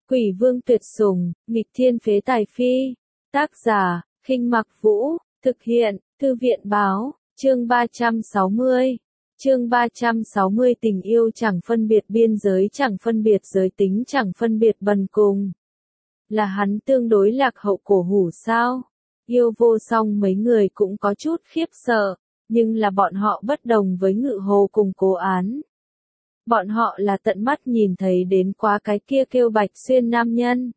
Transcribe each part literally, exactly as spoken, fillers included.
Quỷ vương tuyệt sủng, nghịch thiên phế tài phi. Tác giả, Khinh Mặc Vũ, thực hiện, Thư viện báo, chương ba trăm sáu mươi. Chương ba trăm sáu mươi tình yêu chẳng phân biệt biên giới, chẳng phân biệt giới tính, chẳng phân biệt bần cùng. Là hắn tương đối lạc hậu cổ hủ sao? Yêu vô song mấy người cũng có chút khiếp sợ, nhưng là bọn họ bất đồng với Ngự Hồ cùng Cố Án. Bọn họ là tận mắt nhìn thấy đến quá cái kia kêu Bạch Xuyên nam nhân.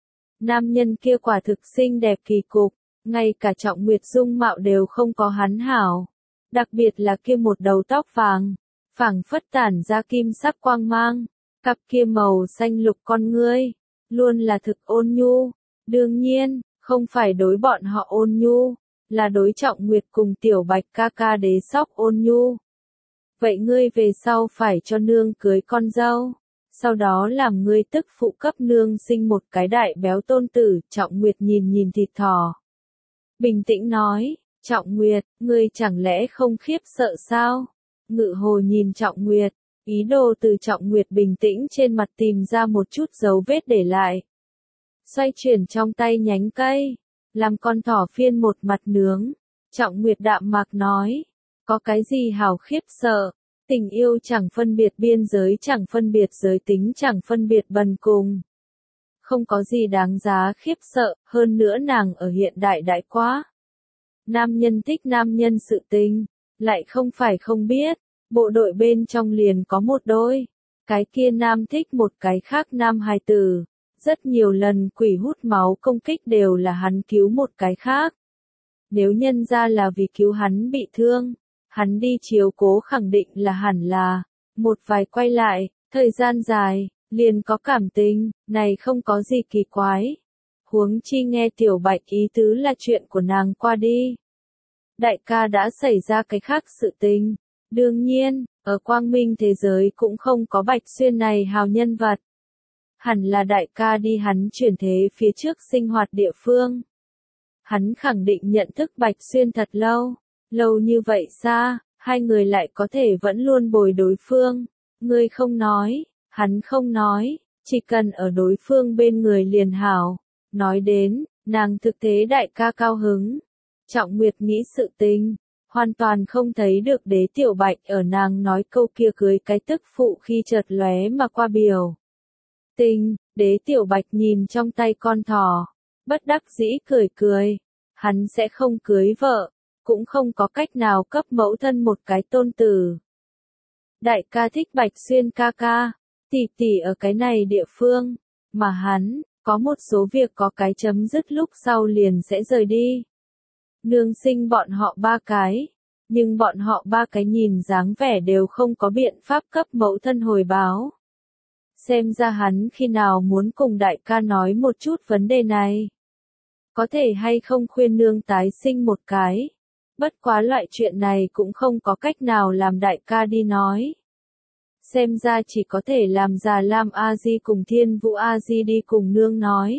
Nam nhân kia quả thực xinh đẹp kỳ cục, ngay cả Trọng Nguyệt dung mạo đều không có hắn hảo. Đặc biệt là kia một đầu tóc vàng, phảng phất tản ra kim sắc quang mang, cặp kia màu xanh lục con ngươi, luôn là thực ôn nhu. Đương nhiên, không phải đối bọn họ ôn nhu, là đối Trọng Nguyệt cùng Tiểu Bạch ca ca đế sóc ôn nhu. Vậy ngươi về sau phải cho nương cưới con dâu, sau đó làm ngươi tức phụ cấp nương sinh một cái đại béo tôn tử. Trọng Nguyệt nhìn nhìn thịt thỏ, bình tĩnh nói, Trọng Nguyệt, ngươi chẳng lẽ không khiếp sợ sao? Ngự Hồ nhìn Trọng Nguyệt, ý đồ từ Trọng Nguyệt bình tĩnh trên mặt tìm ra một chút dấu vết để lại. Xoay chuyển trong tay nhánh cây, làm con thỏ phiên một mặt nướng. Trọng Nguyệt đạm mạc nói, có cái gì hảo khiếp sợ, tình yêu chẳng phân biệt biên giới, chẳng phân biệt giới tính, chẳng phân biệt bần cùng. Không có gì đáng giá khiếp sợ, hơn nữa nàng ở hiện đại đại quá. Nam nhân thích nam nhân sự tình, lại không phải không biết, bộ đội bên trong liền có một đôi, cái kia nam thích một cái khác nam hài tử, rất nhiều lần quỷ hút máu công kích đều là hắn cứu một cái khác. Nếu nhân ra là vì cứu hắn bị thương, hắn đi chiếu cố khẳng định là hẳn là, một vài quay lại, thời gian dài, liền có cảm tình, này không có gì kỳ quái. Huống chi nghe Tiểu Bạch ý tứ là chuyện của nàng qua đi. Đại ca đã xảy ra cái khác sự tình, đương nhiên, ở quang minh thế giới cũng không có Bạch Xuyên này hào nhân vật. Hẳn là đại ca đi hắn chuyển thế phía trước sinh hoạt địa phương. Hắn khẳng định nhận thức Bạch Xuyên thật lâu, lâu như vậy xa, hai người lại có thể vẫn luôn bồi đối phương. Ngươi không nói, hắn không nói, chỉ cần ở đối phương bên người liền hảo. Nói đến, nàng thực tế đại ca cao hứng. Trọng Nguyệt nghĩ sự tình, hoàn toàn không thấy được đế Tiểu Bạch ở nàng nói câu kia cưới cái tức phụ khi chợt lóe mà qua biểu. Tình, đế Tiểu Bạch nhìn trong tay con thỏ, bất đắc dĩ cười cười, hắn sẽ không cưới vợ, cũng không có cách nào cấp mẫu thân một cái tôn tử. Đại ca thích Bạch Xuyên ca ca, tỷ tỷ ở cái này địa phương, mà hắn, có một số việc có cái chấm dứt lúc sau liền sẽ rời đi. Nương sinh bọn họ ba cái, nhưng bọn họ ba cái nhìn dáng vẻ đều không có biện pháp cấp mẫu thân hồi báo. Xem ra hắn khi nào muốn cùng đại ca nói một chút vấn đề này. Có thể hay không khuyên nương tái sinh một cái. Bất quá loại chuyện này cũng không có cách nào làm đại ca đi nói. Xem ra chỉ có thể làm Già Lam A Di cùng Thiên Vũ A Di đi cùng nương nói.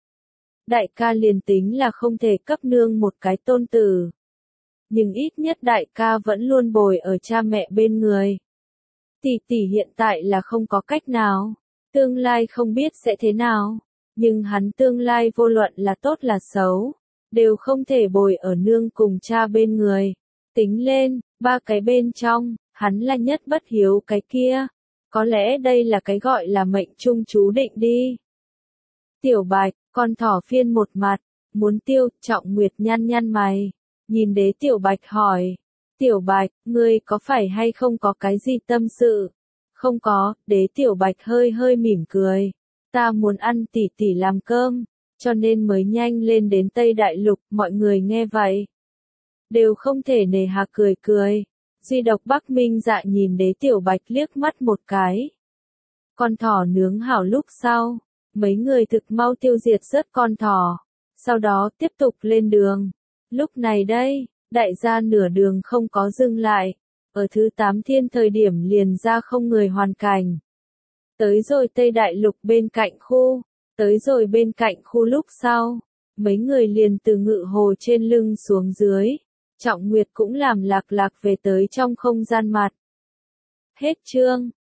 Đại ca liền tính là không thể cấp nương một cái tôn tử. Nhưng ít nhất đại ca vẫn luôn bồi ở cha mẹ bên người. Tỷ tỷ hiện tại là không có cách nào, tương lai không biết sẽ thế nào, nhưng hắn tương lai vô luận là tốt là xấu, đều không thể bồi ở nương cùng cha bên người. Tính lên, ba cái bên trong, hắn là nhất bất hiếu cái kia, có lẽ đây là cái gọi là mệnh trung chú định đi. Tiểu Bạch, con thỏ phiên một mặt, muốn tiêu. Trọng Nguyệt nhăn nhăn mày, nhìn đế Tiểu Bạch hỏi. Tiểu Bạch, ngươi có phải hay không có cái gì tâm sự? Không có, đế Tiểu Bạch hơi hơi mỉm cười. Ta muốn ăn tỷ tỷ làm cơm, cho nên mới nhanh lên đến Tây Đại Lục. Mọi người nghe vậy, đều không thể nề hà cười cười. Duy độc Bắc Minh Dạ nhìn đế Tiểu Bạch liếc mắt một cái. Con thỏ nướng hảo lúc sau, mấy người thực mau tiêu diệt rớt con thỏ, sau đó tiếp tục lên đường. Lúc này đây, đại gia nửa đường không có dừng lại, ở thứ tám thiên thời điểm liền ra không người hoàn cảnh. Tới rồi Tây Đại Lục bên cạnh khu, tới rồi bên cạnh khu lúc sau, mấy người liền từ Ngự Hồ trên lưng xuống dưới. Trọng Nguyệt cũng làm lạc lạc về tới trong không gian mặt. Hết chương.